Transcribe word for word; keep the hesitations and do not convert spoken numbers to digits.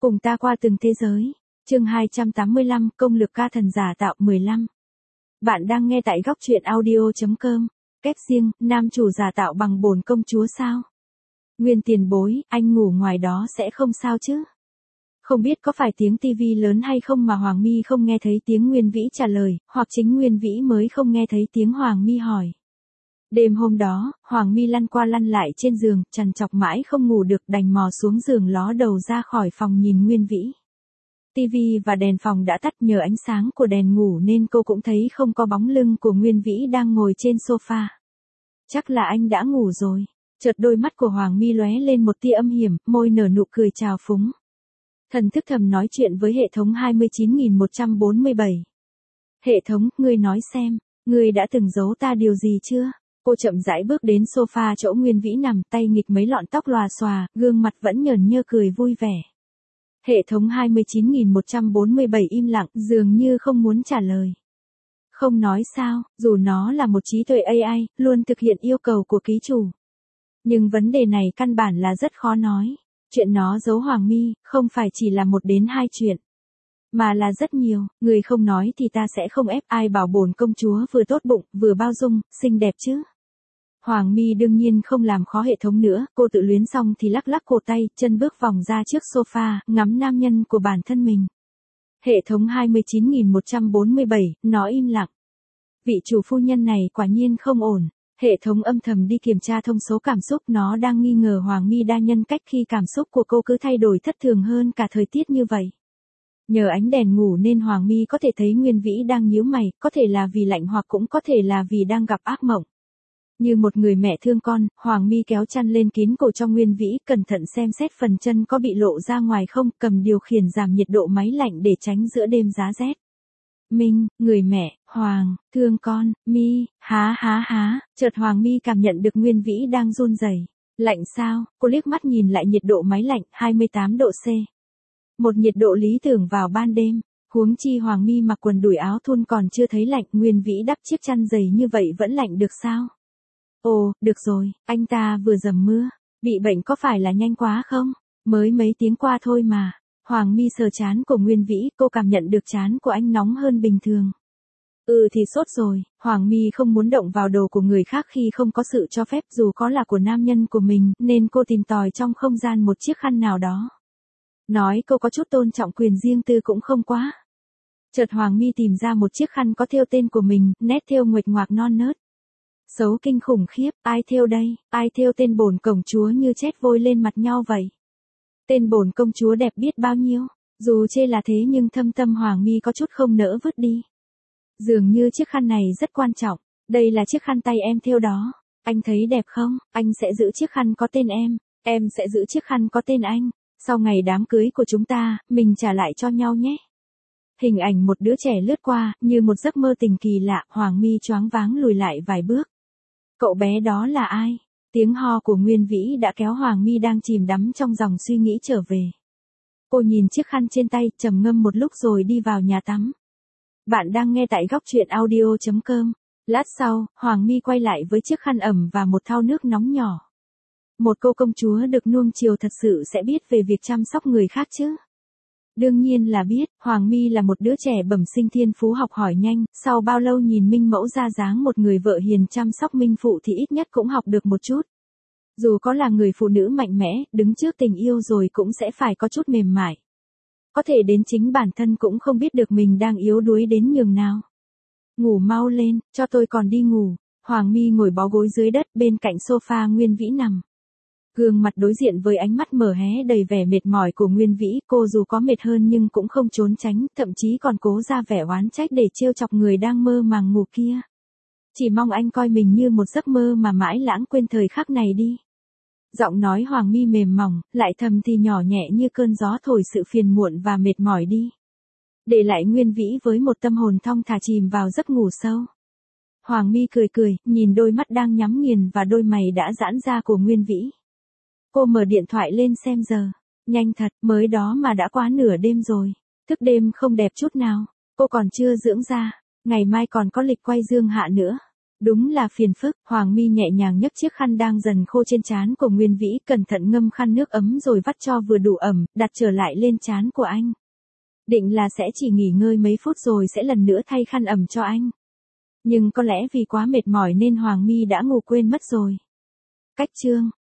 Cùng ta qua từng thế giới. Chương hai trăm tám mươi lăm, công lực ca thần giả tạo mười lăm. Bạn đang nghe tại góc truyện audio chấm com. Kép riêng, nam chủ giả tạo bằng bổn công chúa sao? Nguyên tiền bối, anh ngủ ngoài đó sẽ không sao chứ? Không biết có phải tiếng tivi lớn hay không mà Hoàng My không nghe thấy tiếng Nguyên Vĩ trả lời, hoặc chính Nguyên Vĩ mới không nghe thấy tiếng Hoàng My hỏi. Đêm hôm đó, Hoàng My lăn qua lăn lại trên giường, trằn trọc mãi không ngủ được, đành mò xuống giường ló đầu ra khỏi phòng nhìn Nguyên Vĩ. Tivi và đèn phòng đã tắt, nhờ ánh sáng của đèn ngủ nên cô cũng thấy không có bóng lưng của Nguyên Vĩ đang ngồi trên sofa. Chắc là anh đã ngủ rồi. Chợt đôi mắt của Hoàng My lóe lên một tia âm hiểm, môi nở nụ cười trào phúng. Thần thức thầm nói chuyện với hệ thống hai mươi chín nghìn một trăm bốn mươi bảy. Hệ thống, ngươi nói xem, ngươi đã từng giấu ta điều gì chưa? Cô chậm rãi bước đến sofa chỗ Nguyên Vĩ nằm, tay nghịch mấy lọn tóc lòa xòa, gương mặt vẫn nhởn nhơ cười vui vẻ. Hệ thống hai mươi chín nghìn một trăm bốn mươi bảy im lặng, dường như không muốn trả lời. Không nói sao, dù nó là một trí tuệ a i, luôn thực hiện yêu cầu của ký chủ. Nhưng vấn đề này căn bản là rất khó nói. Chuyện nó giấu Hoàng My, không phải chỉ là một đến hai chuyện. Mà là rất nhiều, người không nói thì ta sẽ không ép, ai bảo bổn công chúa vừa tốt bụng, vừa bao dung, xinh đẹp chứ. Hoàng My đương nhiên không làm khó hệ thống nữa, cô tự luyến xong thì lắc lắc cổ tay, chân bước vòng ra trước sofa, ngắm nam nhân của bản thân mình. Hệ thống hai mươi chín nghìn một trăm bốn mươi bảy, nó im lặng. Vị chủ phu nhân này quả nhiên không ổn. Hệ thống âm thầm đi kiểm tra thông số cảm xúc, nó đang nghi ngờ Hoàng My đa nhân cách khi cảm xúc của cô cứ thay đổi thất thường hơn cả thời tiết như vậy. Nhờ ánh đèn ngủ nên Hoàng My có thể thấy Nguyên Vĩ đang nhíu mày, có thể là vì lạnh hoặc cũng có thể là vì đang gặp ác mộng. Như một người mẹ thương con, Hoàng My kéo chăn lên kín cổ cho Nguyên Vĩ, cẩn thận xem xét phần chân có bị lộ ra ngoài không, cầm điều khiển giảm nhiệt độ máy lạnh để tránh giữa đêm giá rét. Minh, người mẹ, Hoàng, thương con, Mi, há há há, chợt Hoàng My cảm nhận được Nguyên Vĩ đang run rẩy. Lạnh sao? Cô liếc mắt nhìn lại nhiệt độ máy lạnh, hai mươi tám độ C. Một nhiệt độ lý tưởng vào ban đêm. Huống chi Hoàng My mặc quần đùi áo thun còn chưa thấy lạnh, Nguyên Vĩ đắp chiếc chăn dày như vậy vẫn lạnh được sao? Ồ, được rồi, anh ta vừa dầm mưa, bị bệnh có phải là nhanh quá không? Mới mấy tiếng qua thôi mà. Hoàng My sờ trán của Nguyên Vĩ, cô cảm nhận được trán của anh nóng hơn bình thường. Ừ thì sốt rồi, Hoàng My không muốn động vào đồ của người khác khi không có sự cho phép, dù có là của nam nhân của mình, nên cô tìm tòi trong không gian một chiếc khăn nào đó. Nói cô có chút tôn trọng quyền riêng tư cũng không quá. Chợt Hoàng My tìm ra một chiếc khăn có thêu tên của mình, nét thêu nguệch ngoạc non nớt. Xấu kinh khủng khiếp, ai thêu đây, ai thêu tên bổn công chúa như chét vôi lên mặt nhau vậy. Tên bổn công chúa đẹp biết bao nhiêu, dù chê là thế nhưng thâm tâm Hoàng My có chút không nỡ vứt đi. Dường như chiếc khăn này rất quan trọng, đây là chiếc khăn tay em thêu đó, anh thấy đẹp không, anh sẽ giữ chiếc khăn có tên em, em sẽ giữ chiếc khăn có tên anh, sau ngày đám cưới của chúng ta, mình trả lại cho nhau nhé. Hình ảnh một đứa trẻ lướt qua, như một giấc mơ tình kỳ lạ, Hoàng My choáng váng lùi lại vài bước. Cậu bé đó là ai? Tiếng ho của Nguyên Vĩ đã kéo Hoàng My đang chìm đắm trong dòng suy nghĩ trở về. Cô nhìn chiếc khăn trên tay, trầm ngâm một lúc rồi đi vào nhà tắm. Bạn đang nghe tại góc truyện audio chấm com. Lát sau, Hoàng My quay lại với chiếc khăn ẩm và một thau nước nóng nhỏ. Một cô công chúa được nuông chiều thật sự sẽ biết về việc chăm sóc người khác chứ? Đương nhiên là biết, Hoàng My là một đứa trẻ bẩm sinh thiên phú học hỏi nhanh, sau bao lâu nhìn Minh Mẫu ra dáng một người vợ hiền chăm sóc Minh Phụ thì ít nhất cũng học được một chút. Dù có là người phụ nữ mạnh mẽ, đứng trước tình yêu rồi cũng sẽ phải có chút mềm mại. Có thể đến chính bản thân cũng không biết được mình đang yếu đuối đến nhường nào. Ngủ mau lên, cho tôi còn đi ngủ. Hoàng My ngồi bó gối dưới đất bên cạnh sofa Nguyên Vĩ nằm. Gương mặt đối diện với ánh mắt mở hé đầy vẻ mệt mỏi của Nguyên Vĩ, cô dù có mệt hơn nhưng cũng không trốn tránh, thậm chí còn cố ra vẻ oán trách để trêu chọc người đang mơ màng ngủ kia. Chỉ mong anh coi mình như một giấc mơ mà mãi lãng quên thời khắc này đi. Giọng nói Hoàng My mềm mỏng, lại thầm thì nhỏ nhẹ như cơn gió thổi sự phiền muộn và mệt mỏi đi. Để lại Nguyên Vĩ với một tâm hồn thong thả chìm vào giấc ngủ sâu. Hoàng My cười cười, nhìn đôi mắt đang nhắm nghiền và đôi mày đã giãn ra của Nguyên Vĩ. Cô mở điện thoại lên xem giờ. Nhanh thật, mới đó mà đã quá nửa đêm rồi. Thức đêm không đẹp chút nào. Cô còn chưa dưỡng da. Ngày mai còn có lịch quay Dương Hạ nữa. Đúng là phiền phức, Hoàng My nhẹ nhàng nhấc chiếc khăn đang dần khô trên trán của Nguyên Vĩ, cẩn thận ngâm khăn nước ấm rồi vắt cho vừa đủ ẩm, đặt trở lại lên trán của anh. Định là sẽ chỉ nghỉ ngơi mấy phút rồi sẽ lần nữa thay khăn ẩm cho anh. Nhưng có lẽ vì quá mệt mỏi nên Hoàng My đã ngủ quên mất rồi. Cách chương